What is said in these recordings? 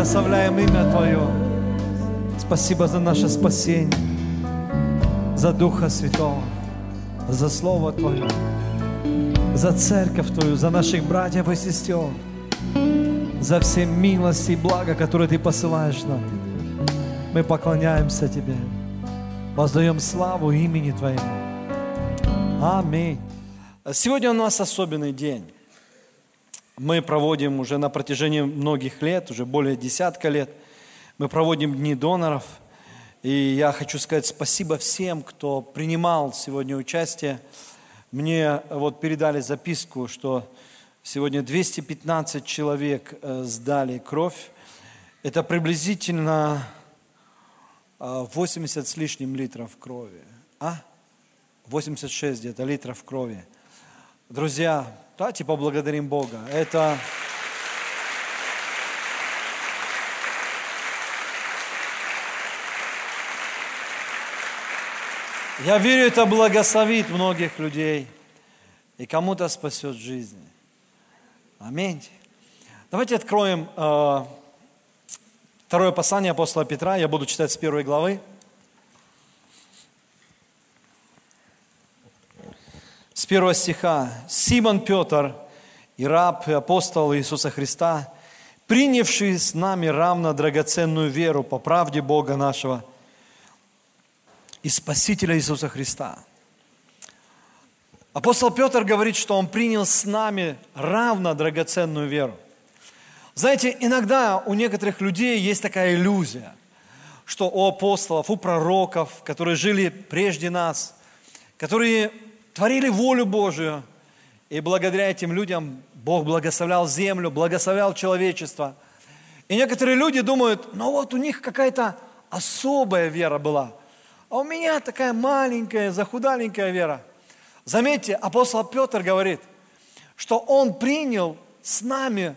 благословляем имя Твое. Спасибо за наше спасение, за Духа Святого, за Слово Твое, за Церковь Твою, за наших братьев и сестер, за все милости и блага, которые Ты посылаешь нам. Мы поклоняемся Тебе, воздаем славу имени Твоему. Аминь. Сегодня у нас особенный день. Мы проводим уже на протяжении многих лет, уже более 10 лет, мы проводим Дни доноров. И я хочу сказать спасибо всем, кто принимал сегодня участие. Мне вот передали записку, что сегодня 215 человек сдали кровь. Это приблизительно 80 с лишним литров крови. 86 где-то литров крови. Друзья, давайте поблагодарим Бога. Я верю, это благословит многих людей и кому-то спасет жизнь. Аминь. Давайте откроем второе послание апостола Петра. Я буду читать с 1 главы. С 1 стиха. «Симон Петр, и раб, и апостол Иисуса Христа, принявший с нами равно драгоценную веру по правде Бога нашего и Спасителя Иисуса Христа». Апостол Петр говорит, что он принял с нами равно драгоценную веру. Знаете, иногда у некоторых людей есть такая иллюзия, что у апостолов, у пророков, которые жили прежде нас, которые творили волю Божию, и благодаря этим людям Бог благословлял землю, благословлял человечество. И некоторые люди думают, ну вот у них какая-то особая вера была, а у меня такая маленькая, захудаленькая вера. Заметьте, апостол Петр говорит, что он принял с нами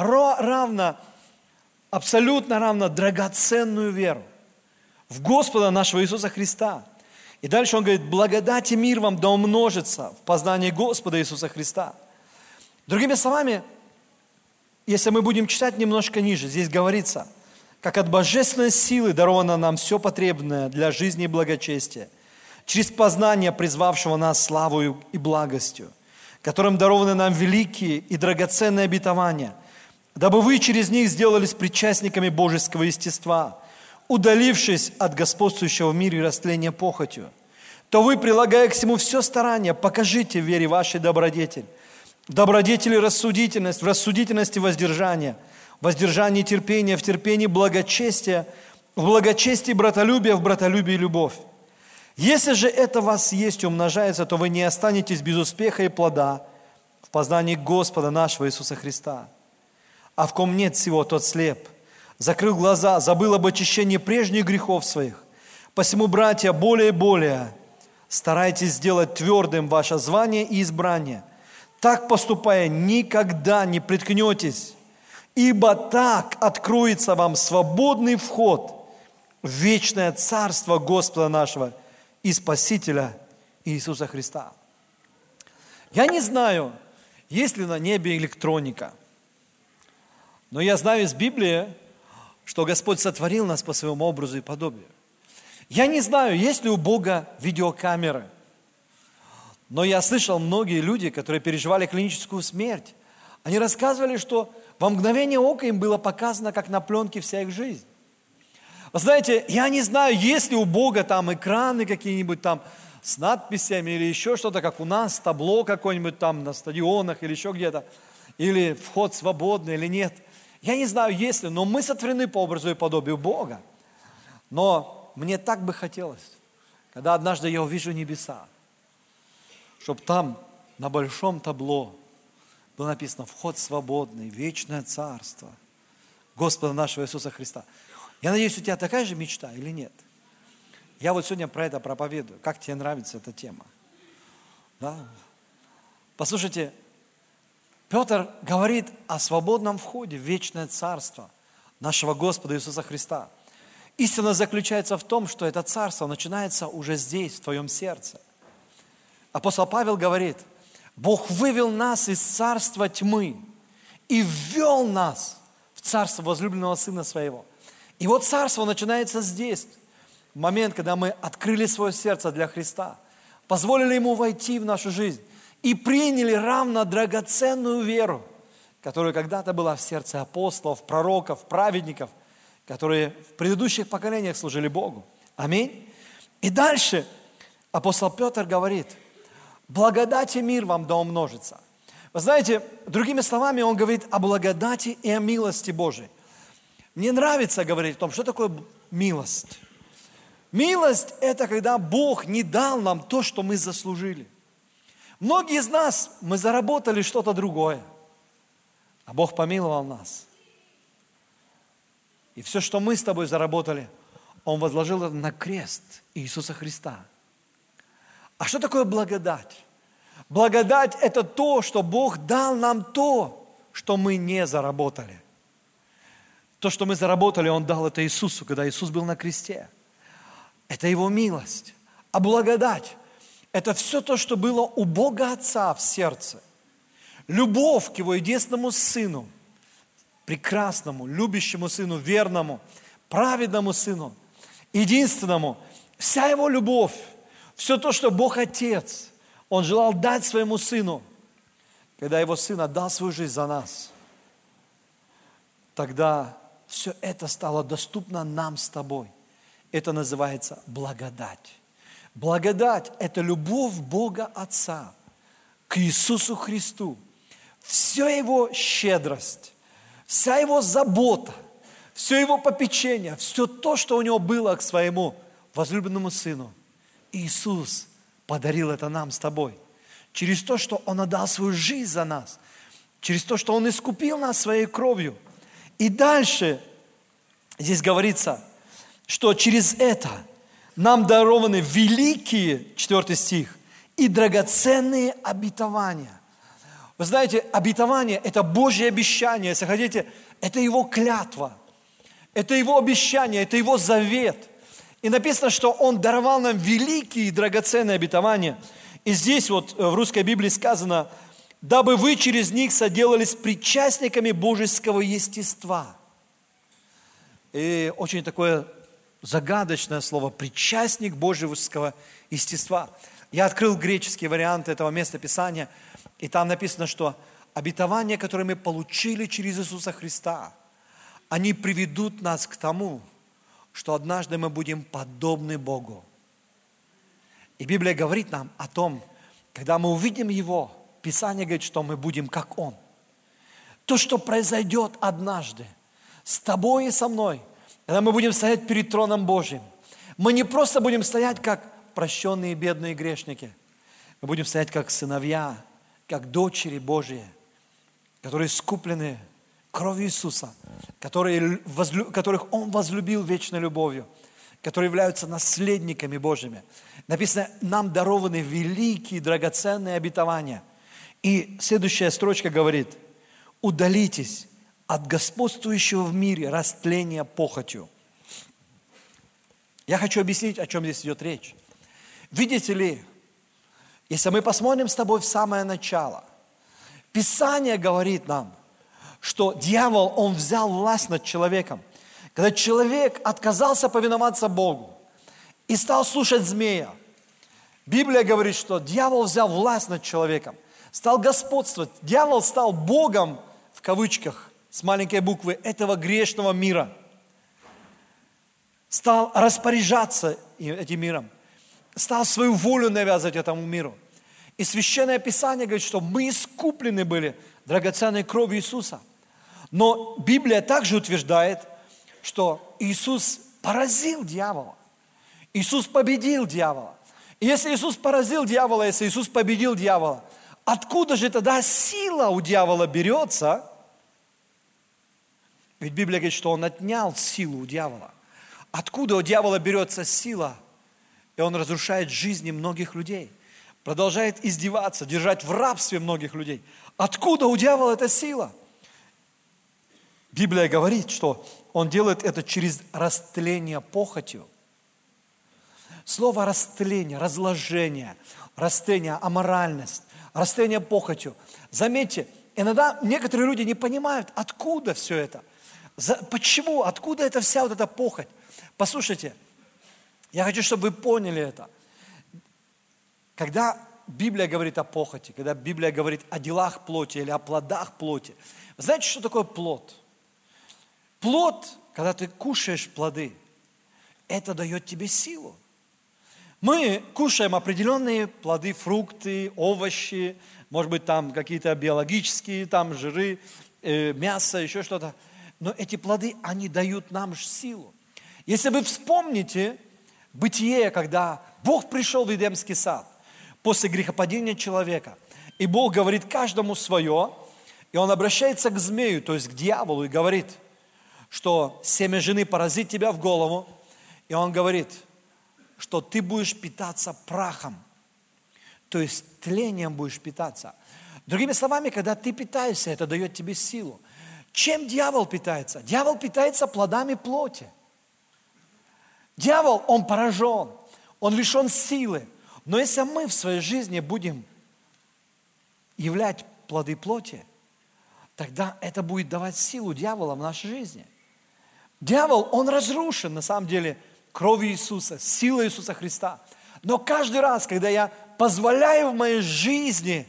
абсолютно равно драгоценную веру в Господа нашего Иисуса Христа. И дальше он говорит, благодать и мир вам да умножится в познании Господа Иисуса Христа. Другими словами, если мы будем читать немножко ниже, здесь говорится, как от божественной силы даровано нам все потребное для жизни и благочестия, через познание призвавшего нас славою и благостью, которым дарованы нам великие и драгоценные обетования, дабы вы через них сделались причастниками божеского естества, удалившись от господствующего в мире растления похотью, то вы, прилагая к всему все старание, покажите в вере вашей добродетель. В добродетели рассудительность, в рассудительности воздержание, в воздержании терпение, в терпении благочестие, в благочестии братолюбие, в братолюбии любовь. Если же это в вас есть и умножается, то вы не останетесь без успеха и плода в познании Господа нашего Иисуса Христа. А в ком нет всего, тот слеп, закрыл глаза, забыл об очищении прежних грехов своих. Посему, братья, более и более старайтесь сделать твердым ваше звание и избрание. Так поступая, никогда не приткнетесь, ибо так откроется вам свободный вход в вечное царство Господа нашего и Спасителя Иисуса Христа. Я не знаю, есть ли на небе электроника, но я знаю из Библии, что Господь сотворил нас по своему образу и подобию. Я не знаю, есть ли у Бога видеокамеры, но я слышал многие люди, которые переживали клиническую смерть. Они рассказывали, что во мгновение ока им было показано, как на пленке, вся их жизнь. Вы знаете, я не знаю, есть ли у Бога там экраны какие-нибудь там с надписями или еще что-то, как у нас, табло какое-нибудь там на стадионах или еще где-то, или вход свободный или нет. Я не знаю, есть ли, но мы сотворены по образу и подобию Бога. Но мне так бы хотелось, когда однажды я увижу небеса, чтобы там на большом табло было написано «Вход свободный, вечное царство Господа нашего Иисуса Христа». Я надеюсь, у тебя такая же мечта или нет? Я вот сегодня про это проповедую. Как тебе нравится эта тема? Да? Послушайте, Петр говорит о свободном входе в вечное царство нашего Господа Иисуса Христа. Истина заключается в том, что это царство начинается уже здесь, в твоем сердце. Апостол Павел говорит, Бог вывел нас из царства тьмы и ввел нас в царство возлюбленного Сына Своего. И вот царство начинается здесь, в момент, когда мы открыли свое сердце для Христа, позволили Ему войти в нашу жизнь и приняли равно драгоценную веру, которая когда-то была в сердце апостолов, пророков, праведников, которые в предыдущих поколениях служили Богу. Аминь. И дальше апостол Петр говорит: благодать и мир вам да умножится. Вы знаете, другими словами, он говорит о благодати и о милости Божией. Мне нравится говорить о том, что такое милость. Милость – это когда Бог не дал нам то, что мы заслужили. Многие из нас, мы заработали что-то другое, а Бог помиловал нас. И все, что мы с тобой заработали, Он возложил это на крест Иисуса Христа. А что такое благодать? Благодать – это то, что Бог дал нам то, что мы не заработали. То, что мы заработали, Он дал это Иисусу, когда Иисус был на кресте. Это Его милость. А благодать – это все то, что было у Бога Отца в сердце. Любовь к Его единственному Сыну, прекрасному, любящему Сыну, верному, праведному Сыну, единственному. Вся Его любовь, все то, что Бог Отец, Он желал дать Своему Сыну, когда Его Сын отдал свою жизнь за нас. Тогда все это стало доступно нам с тобой. Это называется благодать. Благодать – это любовь Бога Отца к Иисусу Христу. Вся Его щедрость, вся Его забота, все Его попечение, все то, что у Него было к Своему возлюбленному Сыну. Иисус подарил это нам с тобой. Через то, что Он отдал свою жизнь за нас. Через то, что Он искупил нас Своей кровью. И дальше здесь говорится, что через это нам дарованы великие, 4 стих, и драгоценные обетования. Вы знаете, обетование – это Божье обещание, если хотите, это Его клятва, это Его обещание, это Его завет. И написано, что Он даровал нам великие и драгоценные обетования. И здесь вот в русской Библии сказано: дабы вы через них соделались причастниками божеского естества. И очень такое загадочное слово «причастник божеского естества». Я открыл греческий вариант этого места Писания, и там написано, что обетования, которые мы получили через Иисуса Христа, они приведут нас к тому, что однажды мы будем подобны Богу. И Библия говорит нам о том, когда мы увидим Его, Писание говорит, что мы будем как Он. То, что произойдет однажды с тобой и со мной, когда мы будем стоять перед троном Божьим, мы не просто будем стоять как прощенные бедные грешники, мы будем стоять как сыновья, как дочери Божьи, которые искуплены кровью Иисуса, которых Он возлюбил вечной любовью, которые являются наследниками Божьими. Написано, нам дарованы великие драгоценные обетования. И следующая строчка говорит: удалитесь от господствующего в мире растления похотью. Я хочу объяснить, о чем здесь идет речь. Видите ли, если мы посмотрим с тобой в самое начало, Писание говорит нам, что дьявол, он взял власть над человеком. Когда человек отказался повиноваться Богу и стал слушать змея, Библия говорит, что дьявол взял власть над человеком, стал господствовать. Дьявол стал Богом, в кавычках, с маленькой буквы, этого грешного мира. Стал распоряжаться этим миром. Стал свою волю навязывать этому миру. И Священное Писание говорит, что мы искуплены были драгоценной кровью Иисуса. Но Библия также утверждает, что Иисус поразил дьявола. Иисус победил дьявола. И если Иисус поразил дьявола, если Иисус победил дьявола, откуда же тогда сила у дьявола берется? Ведь Библия говорит, что Он отнял силу у дьявола. Откуда у дьявола берется сила? И он разрушает жизни многих людей. Продолжает издеваться, держать в рабстве многих людей. Откуда у дьявола эта сила? Библия говорит, что он делает это через растление похотью. Слово растление, разложение, растление, аморальность, растление похотью. Заметьте, иногда некоторые люди не понимают, откуда все это. Почему? Откуда эта вся вот эта похоть? Послушайте, я хочу, чтобы вы поняли это. Когда Библия говорит о похоти, когда Библия говорит о делах плоти или о плодах плоти, вы знаете, что такое плод? Плод, когда ты кушаешь плоды, это дает тебе силу. Мы кушаем определенные плоды, фрукты, овощи, может быть, там какие-то биологические, там жиры, мясо, еще что-то. Но эти плоды, они дают нам силу. Если вы вспомните Бытие, когда Бог пришел в Эдемский сад после грехопадения человека, и Бог говорит каждому свое, и Он обращается к змею, то есть к дьяволу, и говорит, что семя жены поразит тебя в голову, и Он говорит, что ты будешь питаться прахом, то есть тлением будешь питаться. Другими словами, когда ты питаешься, это дает тебе силу. Чем дьявол питается? Дьявол питается плодами плоти. Дьявол, он поражен, он лишен силы. Но если мы в своей жизни будем являть плоды плоти, тогда это будет давать силу дьявола в нашей жизни. Дьявол, он разрушен, на самом деле, кровью Иисуса, силой Иисуса Христа. Но каждый раз, когда я позволяю в моей жизни,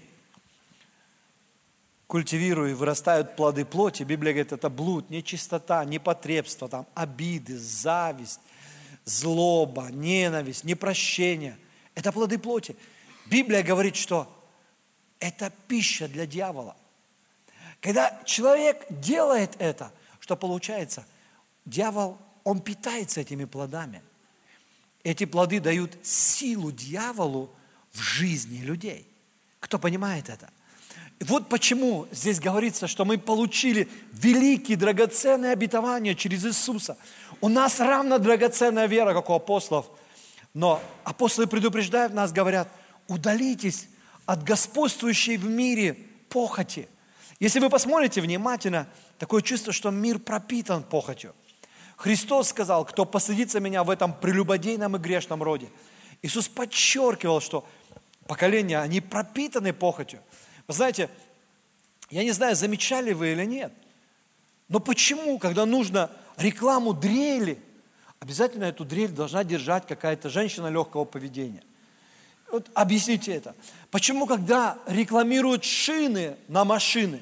культивирую и вырастают плоды плоти, Библия говорит, это блуд, нечистота, непотребство, там, обиды, зависть, злоба, ненависть, непрощение. Это плоды плоти. Библия говорит, что это пища для дьявола. Когда человек делает это, что получается? Дьявол, он питается этими плодами. Эти плоды дают силу дьяволу в жизни людей. Кто понимает это? И вот почему здесь говорится, что мы получили великие драгоценные обетования через Иисуса. У нас равно драгоценная вера, как у апостолов. Но апостолы предупреждают нас, говорят, удалитесь от господствующей в мире похоти. Если вы посмотрите внимательно, такое чувство, что мир пропитан похотью. Христос сказал, кто посадится меня в этом прелюбодейном и грешном роде. Иисус подчеркивал, что поколения, они пропитаны похотью. Вы знаете, я не знаю, замечали вы или нет, но почему, когда нужно рекламу дрели, обязательно эту дрель должна держать какая-то женщина легкого поведения? Вот объясните это. Почему, когда рекламируют шины на машины,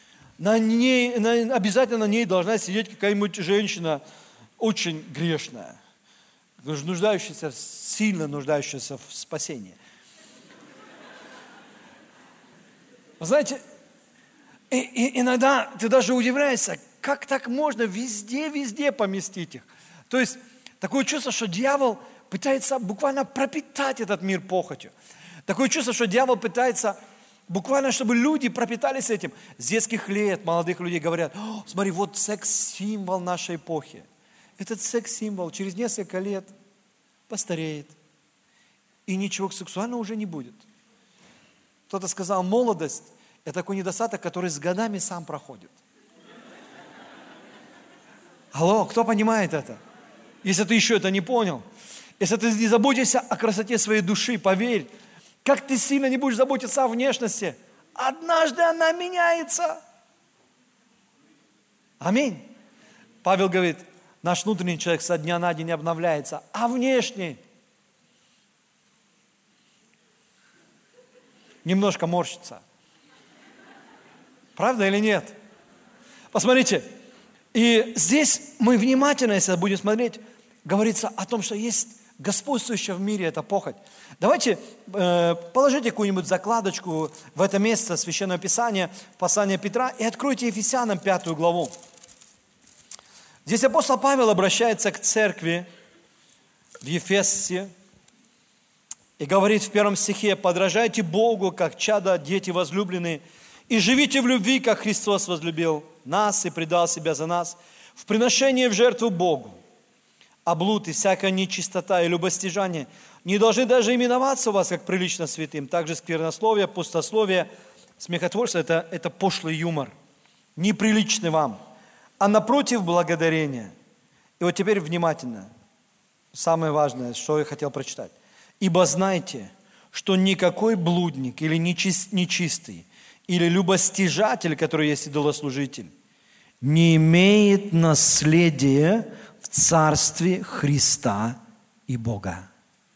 обязательно на ней должна сидеть какая-нибудь женщина очень грешная, нуждающаяся, сильно нуждающаяся в спасении? Знаете, иногда ты даже удивляешься, как так можно везде поместить их. То есть такое чувство, что дьявол пытается буквально пропитать этот мир похотью. Такое чувство, что дьявол пытается буквально, чтобы люди пропитались этим. С детских лет молодых людей говорят, смотри, вот секс-символ нашей эпохи. Этот секс-символ через несколько лет постареет, и ничего сексуального уже не будет. Кто-то сказал, молодость – это такой недостаток, который с годами сам проходит. Алло, кто понимает это? Если ты еще это не понял, если ты не заботишься о красоте своей души, поверь, как ты сильно не будешь заботиться о внешности, однажды она меняется. Аминь. Павел говорит, наш внутренний человек со дня на день обновляется, а внешний немножко морщится. Правда или нет? Посмотрите, и здесь мы внимательно, если будем смотреть, говорится о том, что есть господствующая в мире эта похоть. Давайте положите какую-нибудь закладочку в это место Священного Писания, послание Петра, и откройте Ефесянам 5 главу. Здесь апостол Павел обращается к церкви в Ефесе и говорит в 1 стихе: «Подражайте Богу, как чада, дети возлюбленные, и живите в любви, как Христос возлюбил нас и предал себя за нас, в приношение в жертву Богу. А блуд и всякая нечистота и любостяжание не должны даже именоваться у вас, как прилично святым. Также сквернословие, пустословие, смехотворство – это пошлый юмор, неприличный вам, а напротив благодарение». И вот теперь внимательно, самое важное, что я хотел прочитать. «Ибо знайте, что никакой блудник или нечистый, или любостяжатель, который есть идолослужитель, не имеет наследия в Царстве Христа и Бога.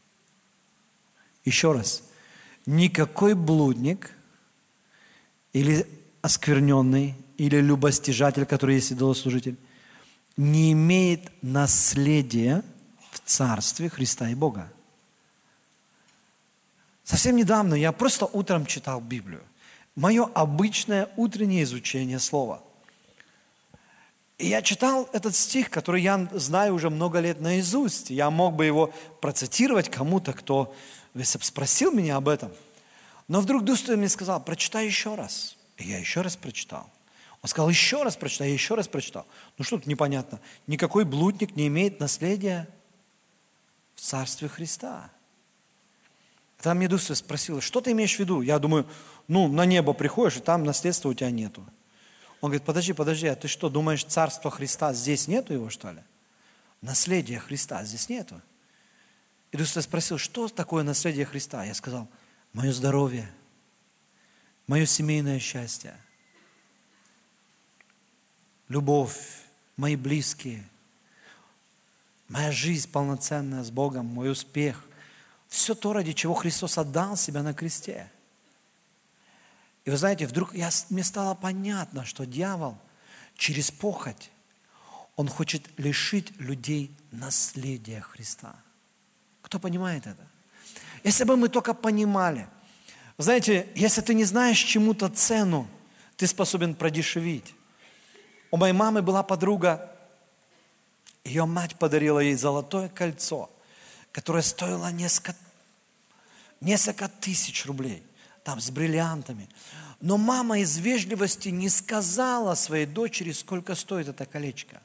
Еще раз. Никакой блудник или оскверненный, или любостяжатель, который есть идолослужитель, не имеет наследия в Царстве Христа и Бога. Совсем недавно я просто утром читал Библию. Мое обычное утреннее изучение Слова. И я читал этот стих, который я знаю уже много лет наизусть. Я мог бы его процитировать кому-то, кто спросил меня об этом. Но вдруг Дух Святой мне сказал: прочитай еще раз. И я еще раз прочитал. Он сказал: еще раз прочитай, я еще раз прочитал. Ну что тут непонятно? Никакой блудник не имеет наследия в Царстве Христа. Тогда мне Дух Святой спросил: что ты имеешь в виду? Я думаю, на небо приходишь, и там наследства у тебя нету. Он говорит: подожди, а ты что, думаешь, Царство Христа здесь нету его, что ли? Наследия Христа здесь нету. И Дух Святой спросил: что такое наследие Христа? Я сказал: мое здоровье, мое семейное счастье, любовь, мои близкие, моя жизнь полноценная с Богом, мой успех. Все то, ради чего Христос отдал себя на кресте. И вы знаете, вдруг мне стало понятно, что дьявол через похоть, он хочет лишить людей наследия Христа. Кто понимает это? Если бы мы только понимали. Вы знаете, если ты не знаешь чему-то цену, ты способен продешевить. У моей мамы была подруга, ее мать подарила ей золотое кольцо, которое стоило несколько тысяч рублей, там с бриллиантами. Но мама из вежливости не сказала своей дочери, сколько стоит это колечко.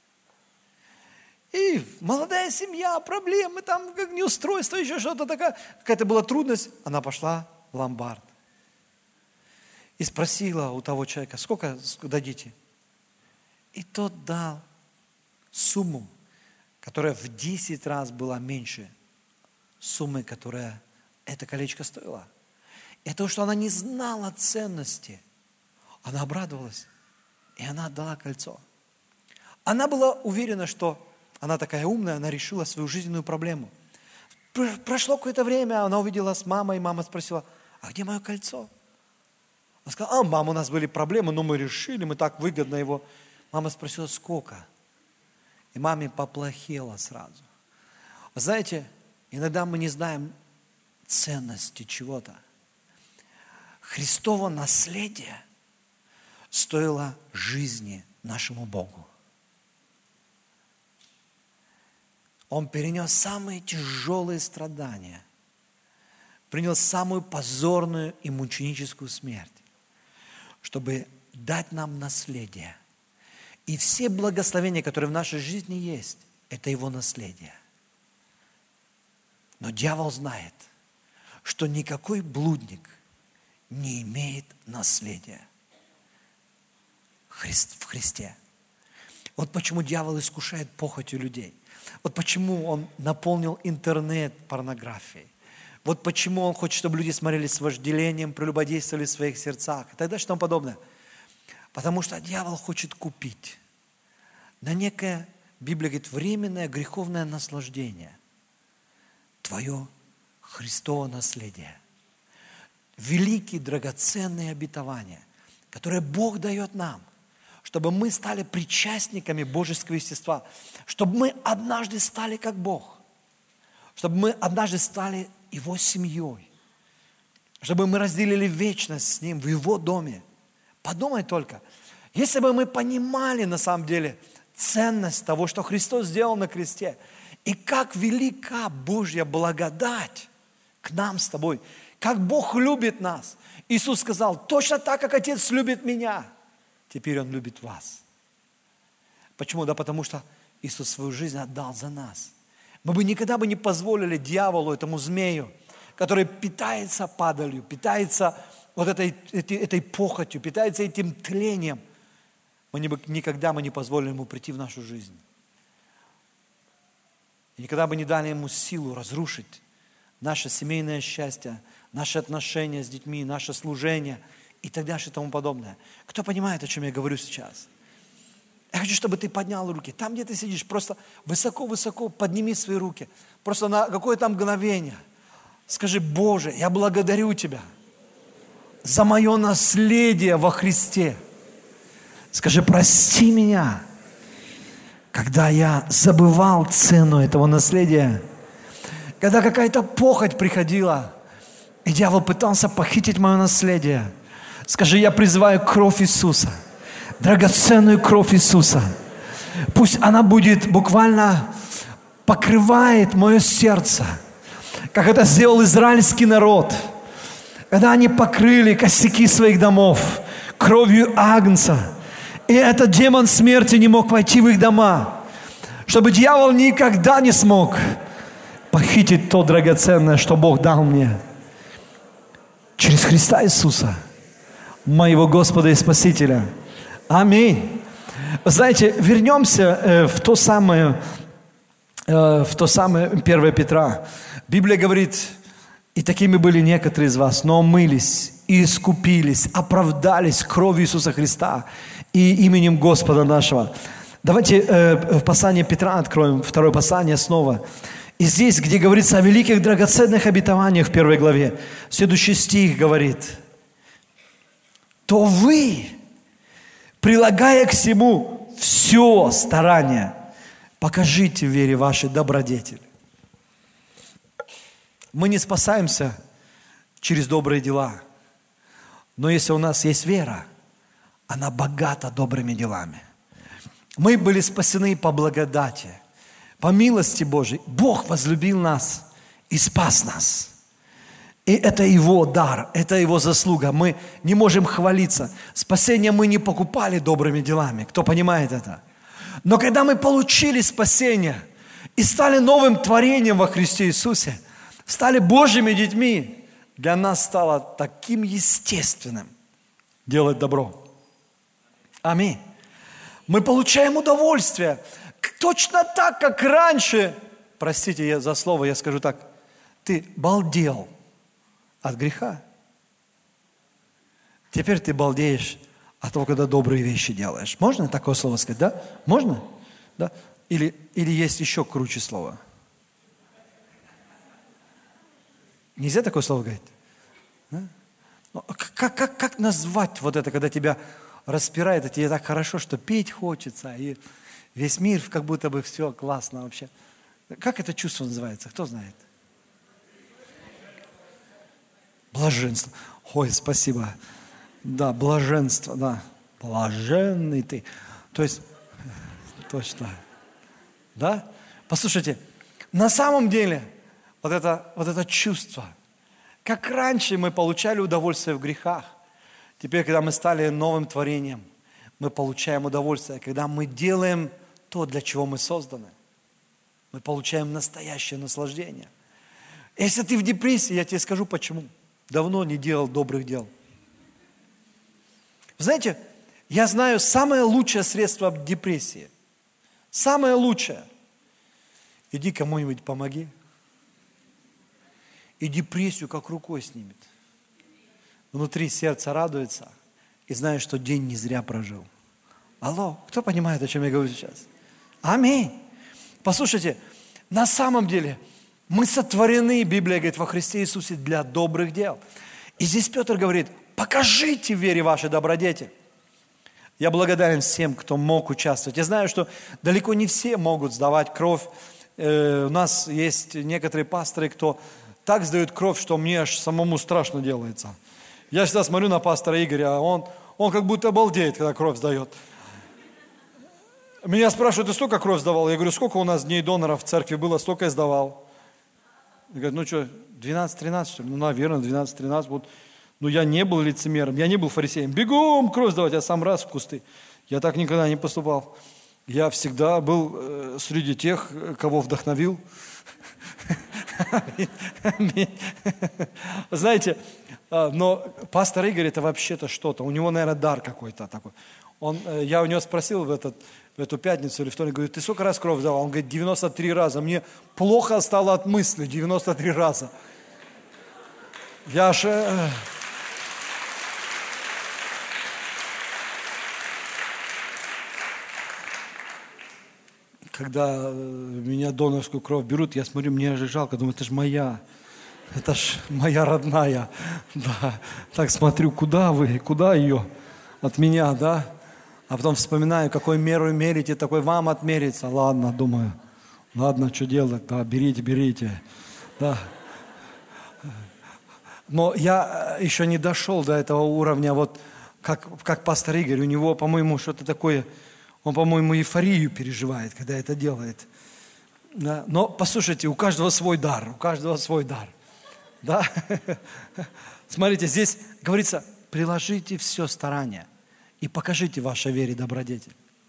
И молодая семья, проблемы, там как неустройство, еще что-то такое. Какая-то была трудность. Она пошла в ломбард и спросила у того человека: сколько дадите? И тот дал сумму, которая в 10 раз была меньше суммы, которая это колечко стоило. И то, что она не знала ценности, она обрадовалась, и она отдала кольцо. Она была уверена, что она такая умная, она решила свою жизненную проблему. Прошло какое-то время, она увидела с мамой, и мама спросила: а где мое кольцо? Она сказала: мама, у нас были проблемы, но мы решили, мы так выгодно его. Мама спросила: сколько? И маме поплохело сразу. Вы знаете, иногда мы не знаем ценности чего-то. Христово наследие стоило жизни нашему Богу. Он перенес самые тяжелые страдания, принял самую позорную и мученическую смерть, чтобы дать нам наследие. И все благословения, которые в нашей жизни есть, это Его наследие. Но дьявол знает, что никакой блудник не имеет наследия в Христе. Вот почему дьявол искушает похотью людей. Вот почему он наполнил интернет порнографией. Вот почему он хочет, чтобы люди смотрели с вожделением, прелюбодействовали в своих сердцах и так далее, и тому подобное. Потому что дьявол хочет купить на некое, Библия говорит, временное греховное наслаждение твое Христово наследие. Великие драгоценные обетования, которые Бог дает нам, чтобы мы стали причастниками божеского естества, чтобы мы однажды стали как Бог, чтобы мы однажды стали Его семьей, чтобы мы разделили вечность с Ним в Его доме. Подумай только, если бы мы понимали на самом деле ценность того, что Христос сделал на кресте, и как велика Божья благодать к нам с тобой, как Бог любит нас. Иисус сказал: точно так, как Отец любит меня, теперь Он любит вас. Почему? Да потому что Иисус свою жизнь отдал за нас. Мы бы никогда бы не позволили дьяволу, этому змею, который питается падалью, питается вот этой похотью, питается этим тлением, никогда мы не позволили ему прийти в нашу жизнь. И никогда бы не дали ему силу разрушить наше семейное счастье, наши отношения с детьми, наше служение и так дальше и тому подобное. Кто понимает, о чем я говорю сейчас? Я хочу, чтобы ты поднял руки. Там, где ты сидишь, просто высоко-высоко подними свои руки. Просто на какое-то мгновение. Скажи: Боже, я благодарю Тебя за мое наследие во Христе. Скажи: прости меня, когда я забывал цену этого наследия, когда какая-то похоть приходила, и дьявол пытался похитить мое наследие. Скажи: я призываю кровь Иисуса, драгоценную кровь Иисуса. Пусть она будет буквально покрывает мое сердце, как это сделал израильский народ, когда они покрыли косяки своих домов кровью Агнца. И этот демон смерти не мог войти в их дома, чтобы дьявол никогда не смог похитить то драгоценное, что Бог дал мне через Христа Иисуса, моего Господа и Спасителя. Аминь. Знаете, вернемся в то самое 1 Петра. Библия говорит: и такими были некоторые из вас, но омылись и искупились, оправдались кровью Иисуса Христа и именем Господа нашего. Давайте в послании Петра откроем, второе послание снова. И здесь, где говорится о великих драгоценных обетованиях в 1 главе, следующий стих говорит: то вы, прилагая к всему все старание, покажите в вере вашей добродетель. Мы не спасаемся через добрые дела, но если у нас есть вера, она богата добрыми делами. Мы были спасены по благодати, по милости Божией. Бог возлюбил нас и спас нас. И это Его дар, это Его заслуга. Мы не можем хвалиться. Спасение мы не покупали добрыми делами. Кто понимает это? Но когда мы получили спасение и стали новым творением во Христе Иисусе, стали Божьими детьми, для нас стало таким естественным делать добро. Аминь. Мы получаем удовольствие. Точно так, как раньше, простите за слово, я скажу так, ты балдел от греха. Теперь ты балдеешь от того, когда добрые вещи делаешь. Можно такое слово сказать, да? Можно? Да? Или есть еще круче слово? Нельзя такое слово говорить? Да? Как назвать вот это, когда тебя распирает, и тебе так хорошо, что петь хочется, и весь мир как будто бы все классно вообще. Как это чувство называется? Кто знает? Блаженство. Ой, спасибо. Да, блаженство, да. Блаженный ты. То есть, точно. Да? Послушайте, на самом деле, вот это чувство, как раньше мы получали удовольствие в грехах, теперь, когда мы стали новым творением, мы получаем удовольствие, когда мы делаем то, для чего мы созданы. Мы получаем настоящее наслаждение. Если ты в депрессии, я тебе скажу почему. Давно не делал добрых дел. Знаете, я знаю самое лучшее средство от депрессии. Самое лучшее. Иди кому-нибудь помоги. И депрессию как рукой снимет. Внутри сердце радуется и знает, что день не зря прожил. Алло, кто понимает, о чем я говорю сейчас? Аминь. Послушайте, на самом деле мы сотворены, Библия говорит, во Христе Иисусе для добрых дел. И здесь Петр говорит: покажите в вере вашей добродетель. Я благодарен всем, кто мог участвовать. Я знаю, что далеко не все могут сдавать кровь. У нас есть некоторые пасторы, кто так сдают кровь, что мне аж самому страшно делается. Я всегда смотрю на пастора Игоря, а он как будто балдеет, когда кровь сдает. Меня спрашивают: ты столько кровь сдавал? Я говорю: сколько у нас дней доноров в церкви было, столько я сдавал. Говорят: ну что, 12-13, что ли? Ну, наверное, 12-13. Вот. Ну, я не был лицемером, я не был фарисеем. Бегом кровь сдавать, я сам раз в кусты. Я так никогда не поступал. Я всегда был среди тех, кого вдохновил. Знаете, но пастор Игорь — это вообще-то что-то. У него, наверное, дар какой-то такой. Я у него спросил в эту пятницу или вторник, говорю: ты сколько раз кровь давал? Он говорит: 93 раза. Мне плохо стало от мысли, 93 раза. Я аж... когда меня донорскую кровь берут, я смотрю, мне же жалко, думаю, это же моя. Это ж моя родная. Да. Так смотрю, куда вы, куда ее от меня, да? А потом вспоминаю, какой меру мерите, такой вам отмерится. Ладно, думаю, ладно, что делать, да, берите, да. Но я еще не дошел до этого уровня, вот как пастор Игорь, у него, по-моему, что-то такое, он, по-моему, эйфорию переживает, когда это делает. Да? Но послушайте, у каждого свой дар, Да? Смотрите, здесь говорится, приложите все старание и покажите вашей вере добродетель.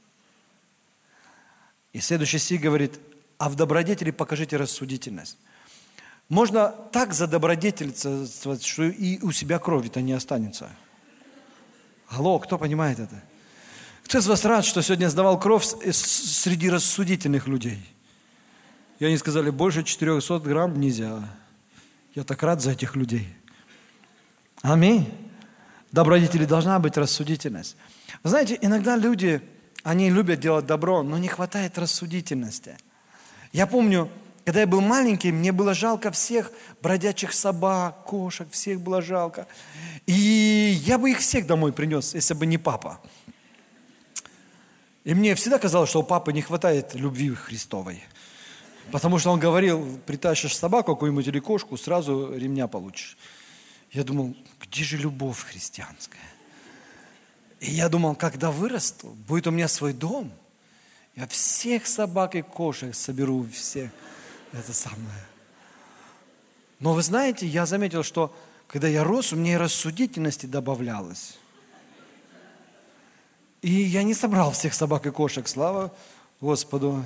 И следующий стих говорит, а в добродетели покажите рассудительность. Можно так задобродетельствовать, что и у себя крови-то не останется. Алло, кто понимает это? Кто из вас рад, что сегодня сдавал кровь среди рассудительных людей? И они сказали, больше 400 грамм нельзя. Я так рад за этих людей. Аминь. Добродетели должна быть рассудительность. Вы знаете, иногда люди, они любят делать добро, но не хватает рассудительности. Я помню, когда я был маленький, мне было жалко всех бродячих собак, кошек, всех было жалко. И я бы их всех домой принес, если бы не папа. И мне всегда казалось, что у папы не хватает любви Христовой. Потому что он говорил, притащишь собаку какую-нибудь или кошку, сразу ремня получишь. Я думал, где же любовь христианская? И я думал, когда вырасту, будет у меня свой дом, я всех собак и кошек соберу, всех. Это самое. Но вы знаете, я заметил, что когда я рос, у меня и рассудительности добавлялось. И я не собрал всех собак и кошек, слава Господу.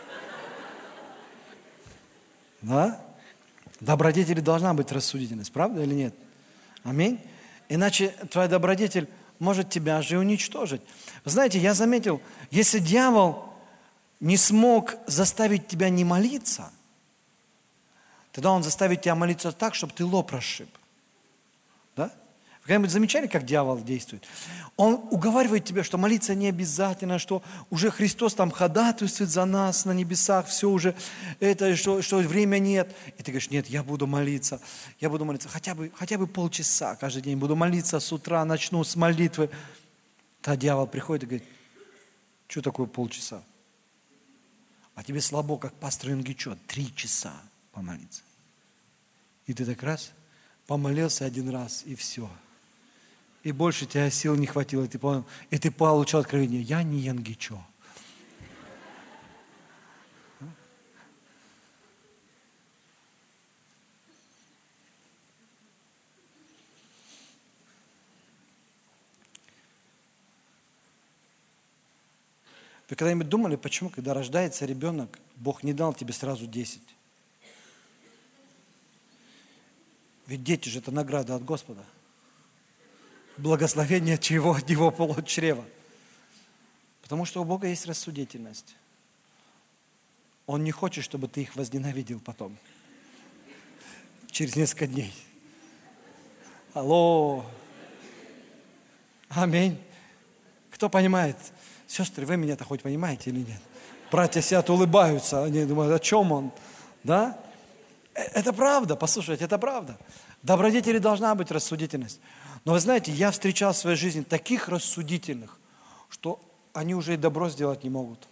Да? Добродетели должна быть рассудительность, правда или нет? Аминь. Иначе твоя добродетель может тебя же уничтожить. Вы знаете, я заметил, если дьявол не смог заставить тебя не молиться, тогда он заставит тебя молиться так, чтобы ты лоб расшиб. Да? Вы когда-нибудь замечали, как дьявол действует? Он уговаривает тебя, что молиться не обязательно, что уже Христос там ходатайствует за нас на небесах, все уже, это, что время нет. И ты говоришь, нет, я буду молиться хотя бы полчаса каждый день, буду молиться с утра, начну с молитвы. Тогда дьявол приходит и говорит, что такое полчаса? А тебе слабо, как пастор Ингичо, 3 часа помолиться. И ты так раз помолился один раз, и все. И больше тебя сил не хватило, и ты получил откровение. Я не Янгичо. Вы когда-нибудь думали, почему, когда рождается ребенок, Бог не дал тебе сразу 10? Ведь дети же это награда от Господа. Благословение чего? От Его плод чрева. Потому что у Бога есть рассудительность. Он не хочет, чтобы ты их возненавидел потом. Через несколько дней. Алло. Аминь. Кто понимает? Сестры, вы меня-то хоть понимаете или нет? Братья сидят, улыбаются. Они думают, о чем он? Да? Это правда, послушайте, это правда. В добродетели должна быть рассудительность. Но вы знаете, я встречал в своей жизни таких рассудительных, что они уже и добро сделать не могут.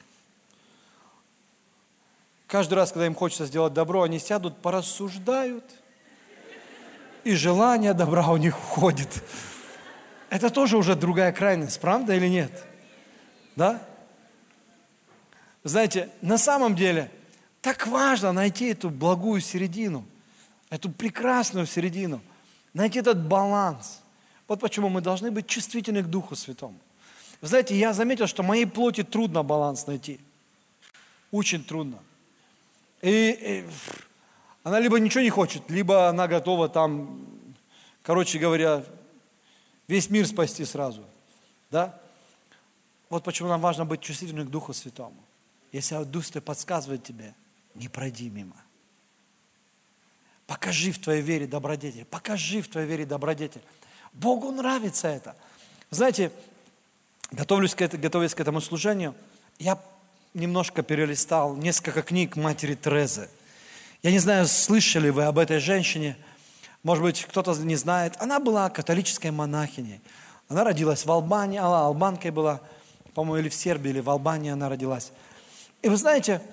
Каждый раз, когда им хочется сделать добро, они сядут, порассуждают, и желание добра у них уходит. Это тоже уже другая крайность, правда или нет? Да? Знаете, на самом деле, так важно найти эту благую середину, эту прекрасную середину, найти этот баланс. Вот почему мы должны быть чувствительны к Духу Святому. Вы знаете, я заметил, что моей плоти трудно баланс найти. Очень трудно. И она либо ничего не хочет, либо она готова там, короче говоря, весь мир спасти сразу. Да? Вот почему нам важно быть чувствительным к Духу Святому. Если Дух Святой подсказывает тебе, не пройди мимо. Покажи в твоей вере добродетель. Покажи в твоей вере добродетель. Богу нравится это. Знаете, готовясь к этому служению, я немножко перелистал несколько книг матери Терезы. Я не знаю, слышали вы об этой женщине. Может быть, кто-то не знает. Она была католической монахиней. Она родилась в Албании, она албанкой была, по-моему, или в Сербии, или в Албании она родилась. И вы знаете,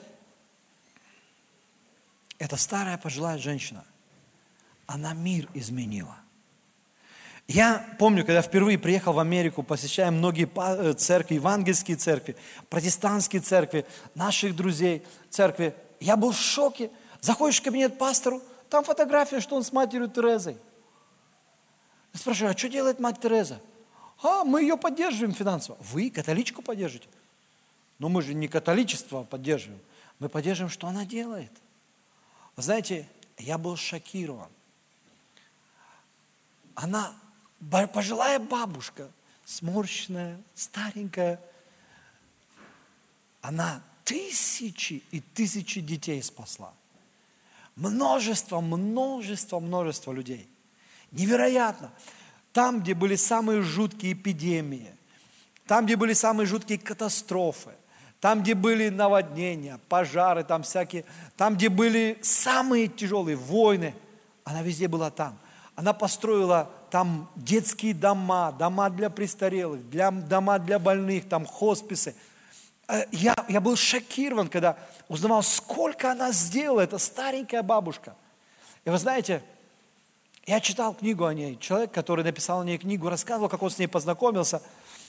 эта старая пожилая женщина, она мир изменила. Я помню, когда впервые приехал в Америку, посещая многие церкви, евангельские церкви, протестантские церкви, наших друзей церкви, я был в шоке. Заходишь в кабинет пастору, там фотография, что он с матерью Терезой. Я спрашиваю, а что делает мать Тереза? Мы ее поддерживаем финансово. Вы католичку поддержите? Но мы же не католичество поддерживаем. Мы поддерживаем, что она делает. Вы знаете, я был шокирован. Она пожилая бабушка, сморщенная, старенькая. Она тысячи и тысячи детей спасла. Множество людей. Невероятно. Там, где были самые жуткие эпидемии, там, где были самые жуткие катастрофы, там, где были наводнения, пожары, там всякие, там, где были самые тяжелые войны, она везде была там. Она построила там детские дома, дома для престарелых, дома для больных, там хосписы. Я был шокирован, когда узнавал, сколько она сделала, эта старенькая бабушка. И вы знаете, я читал книгу о ней. Человек, который написал о ней книгу, рассказывал, как он с ней познакомился.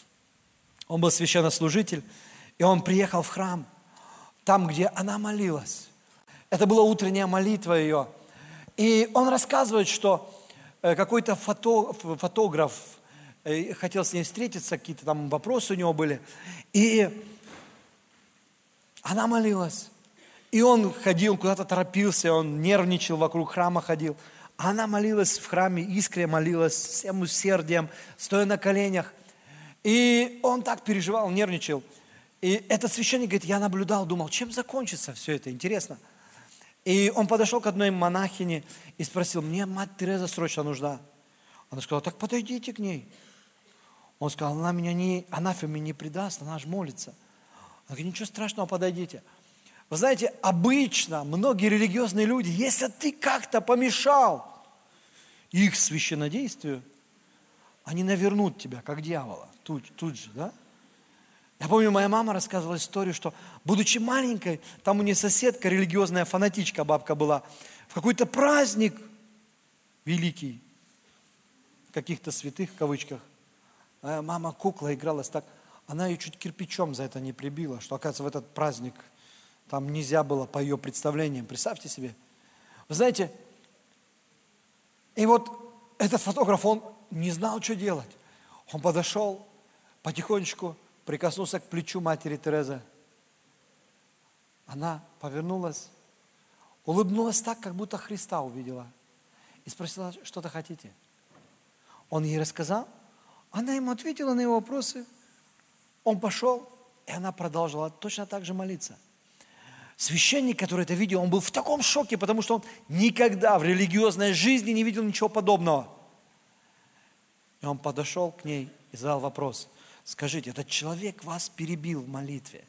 Он был священнослужитель, и он приехал в храм, там, где она молилась. Это была утренняя молитва ее. И он рассказывает, что какой-то фотограф хотел с ней встретиться, какие-то там вопросы у него были. И она молилась. И он ходил, куда-то торопился, он нервничал, вокруг храма ходил. А она молилась в храме, искренне молилась, всем усердием, стоя на коленях. И он так переживал, нервничал. И этот священник говорит, я наблюдал, думал, чем закончится все это, интересно. И он подошел к одной монахине и спросил, мне мать Тереза срочно нужна. Она сказала, так подойдите к ней. Он сказал, она меня анафеме не предаст, она же молится. Она говорит, ничего страшного, подойдите. Вы знаете, обычно многие религиозные люди, если ты как-то помешал их священнодействию, они навернут тебя, как дьявола, тут же, да? Я помню, моя мама рассказывала историю, что, будучи маленькой, там у нее соседка, религиозная фанатичка бабка была, в какой-то праздник великий, каких-то святых, в кавычках, моя мама кукла игралась так, она ее чуть кирпичом за это не прибила, что, оказывается, в этот праздник там нельзя было по ее представлениям. Представьте себе. Вы знаете, и вот этот фотограф, он не знал, что делать. Он подошел, потихонечку прикоснулся к плечу матери Терезы. Она повернулась, улыбнулась так, как будто Христа увидела. И спросила, что-то хотите? Он ей рассказал, она ему ответила на его вопросы. Он пошел, и она продолжила точно так же молиться. Священник, который это видел, он был в таком шоке, потому что он никогда в религиозной жизни не видел ничего подобного. И он подошел к ней и задал вопрос. Скажите, этот человек вас перебил в молитве,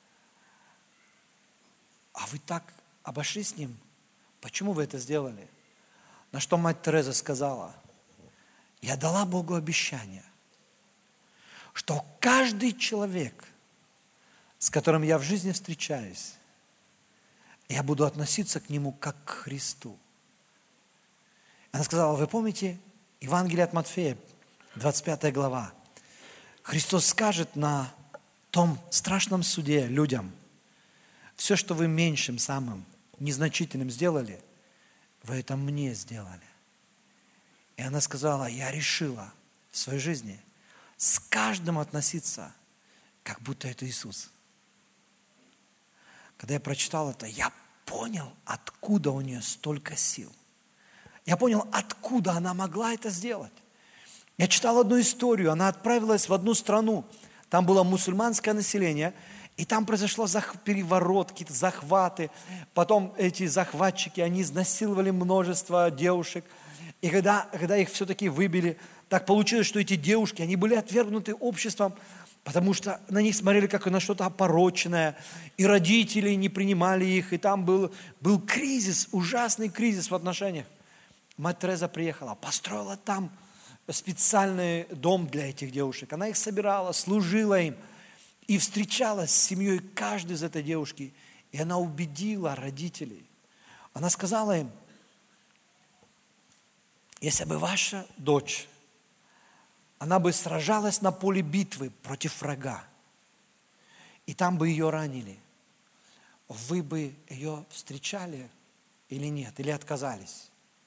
а вы так обошлись с ним? Почему вы это сделали? На что мать Тереза сказала, я дала Богу обещание, что каждый человек, с которым я в жизни встречаюсь, я буду относиться к нему как к Христу. Она сказала, вы помните Евангелие от Матфея, 25 глава? Христос скажет на том страшном суде людям, все, что вы меньшим, самым незначительным сделали, вы это мне сделали. И она сказала, я решила в своей жизни с каждым относиться, как будто это Иисус. Когда я прочитал это, я понял, откуда у нее столько сил. Я понял, откуда она могла это сделать. Я читал одну историю, она отправилась в одну страну, там было мусульманское население, и там произошло переворот, какие-то захваты. Потом эти захватчики, они изнасиловали множество девушек. И когда их все-таки выбили, так получилось, что эти девушки, они были отвергнуты обществом. потому что на них смотрели как на что-то опороченное, и родители не принимали их, и там был кризис, ужасный кризис в отношениях. Мать Тереза приехала, построила там специальный дом для этих девушек. Она их собирала, служила им и встречалась с семьей каждой из этой девушки. И она убедила родителей. Она сказала им: если бы ваша дочь, она бы сражалась на поле битвы против врага, и там бы ее ранили, вы бы ее встречали или нет, или отказались?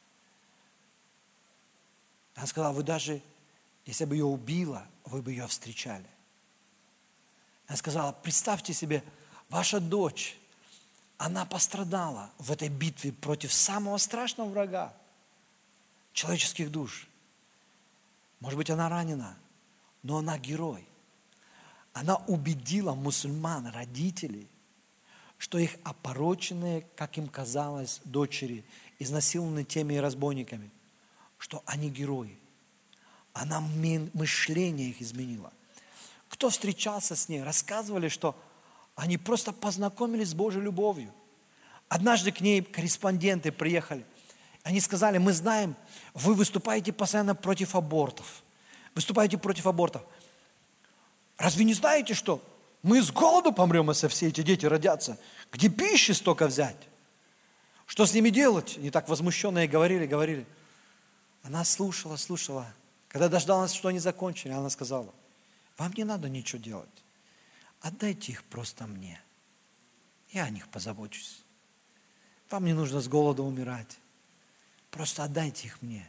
Она сказала: вы даже, если бы ее убило, вы бы ее встречали. Она сказала: представьте себе, ваша дочь, она пострадала в этой битве против самого страшного врага человеческих душ. Может быть, она ранена, но она герой. Она убедила мусульман, родителей, что их опороченные, как им казалось, дочери, изнасилованы теми разбойниками, что они герои. Она мышление их изменила. Кто встречался с ней, рассказывали, что они просто познакомились с Божьей любовью. Однажды к ней корреспонденты приехали. Они сказали: мы знаем, вы выступаете постоянно против абортов. Выступаете против абортов. Разве не знаете, что мы с голоду помрем, если все эти дети родятся? Где пищи столько взять? Что с ними делать? И так возмущенные говорили. Она слушала. Когда дождалась, что они закончили, она сказала: вам не надо ничего делать. Отдайте их просто мне. Я о них позабочусь. Вам не нужно с голоду умирать. Просто отдайте их мне.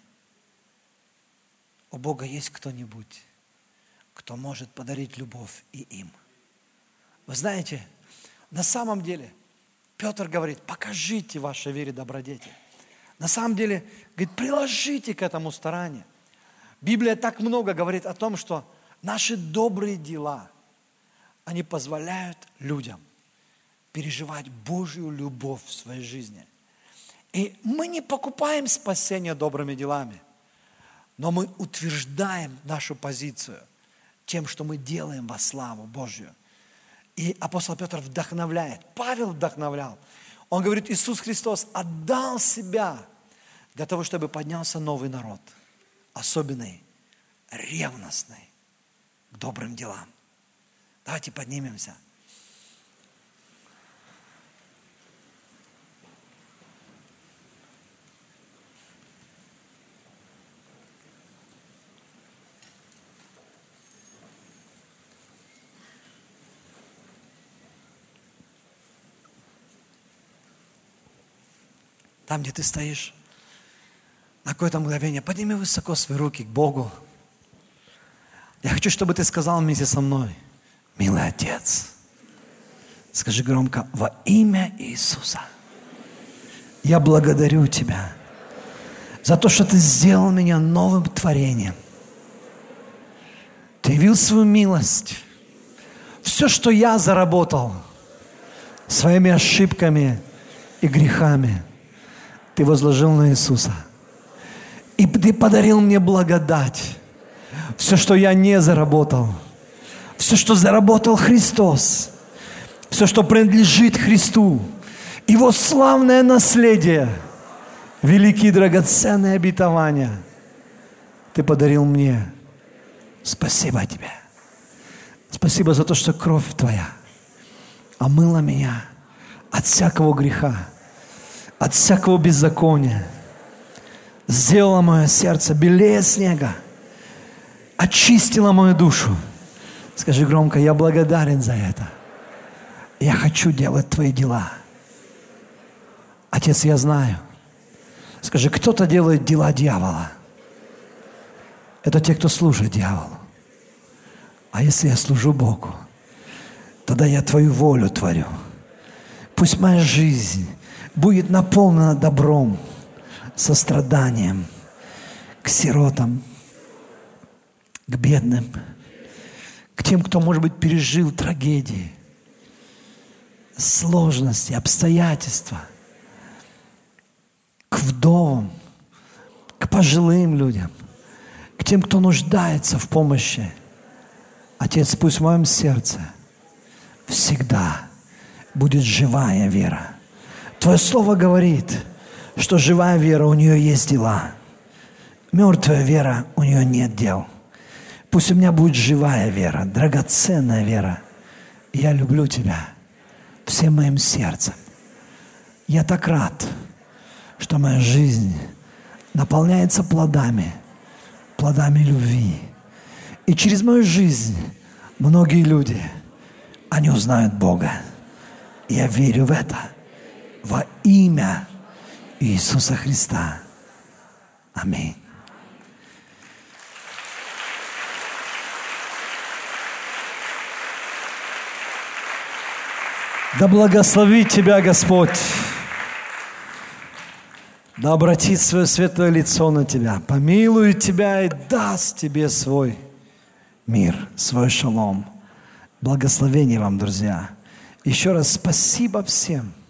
У Бога есть кто-нибудь, кто может подарить любовь и им. Вы знаете, на самом деле, Петр говорит: покажите вашей вере добродетель. На самом деле, говорит, приложите к этому старание. Библия так много говорит о том, что наши добрые дела, они позволяют людям переживать Божью любовь в своей жизни. И мы не покупаем спасение добрыми делами, но мы утверждаем нашу позицию тем, что мы делаем во славу Божью. И апостол Петр вдохновляет, Павел вдохновлял. Он говорит: Иисус Христос отдал себя для того, чтобы поднялся новый народ, особенный, ревностный к добрым делам. Давайте поднимемся. Там, где ты стоишь, на какое-то мгновение подними высоко свои руки к Богу. Я хочу, чтобы ты сказал вместе со мной: милый Отец, скажи громко: во имя Иисуса я благодарю Тебя за то, что Ты сделал меня новым творением. Ты явил свою милость. Все, что я заработал своими ошибками и грехами, Ты возложил на Иисуса. И Ты подарил мне благодать. Все, что я не заработал, все, что заработал Христос, все, что принадлежит Христу, Его славное наследие, великие драгоценные обетования, Ты подарил мне. Спасибо Тебе. Спасибо за то, что кровь Твоя омыла меня от всякого греха, от всякого беззакония, сделала мое сердце белее снега, очистила мою душу. Скажи громко: я благодарен за это. Я хочу делать Твои дела. Отец, я знаю. Скажи: кто-то делает дела дьявола. Это те, кто служит дьяволу. А если я служу Богу, тогда я Твою волю творю. Пусть моя жизнь будет наполнена добром, состраданием к сиротам, к бедным, к тем, кто, может быть, пережил трагедии, сложности, обстоятельства, к вдовам, к пожилым людям, к тем, кто нуждается в помощи. Отец, пусть в моем сердце всегда будет живая вера. Твое Слово говорит, что живая вера, у нее есть дела. Мертвая вера, у нее нет дел. Пусть у меня будет живая вера, драгоценная вера. Я люблю Тебя всем моим сердцем. Я так рад, что моя жизнь наполняется плодами любви. И через мою жизнь многие люди, они узнают Бога. И я верю в это во имя Иисуса Христа. Аминь. Да благословит тебя Господь. Да обратит свое светлое лицо на тебя, помилует тебя и даст тебе свой мир, свой шалом. Благословение вам, друзья. Еще раз спасибо всем,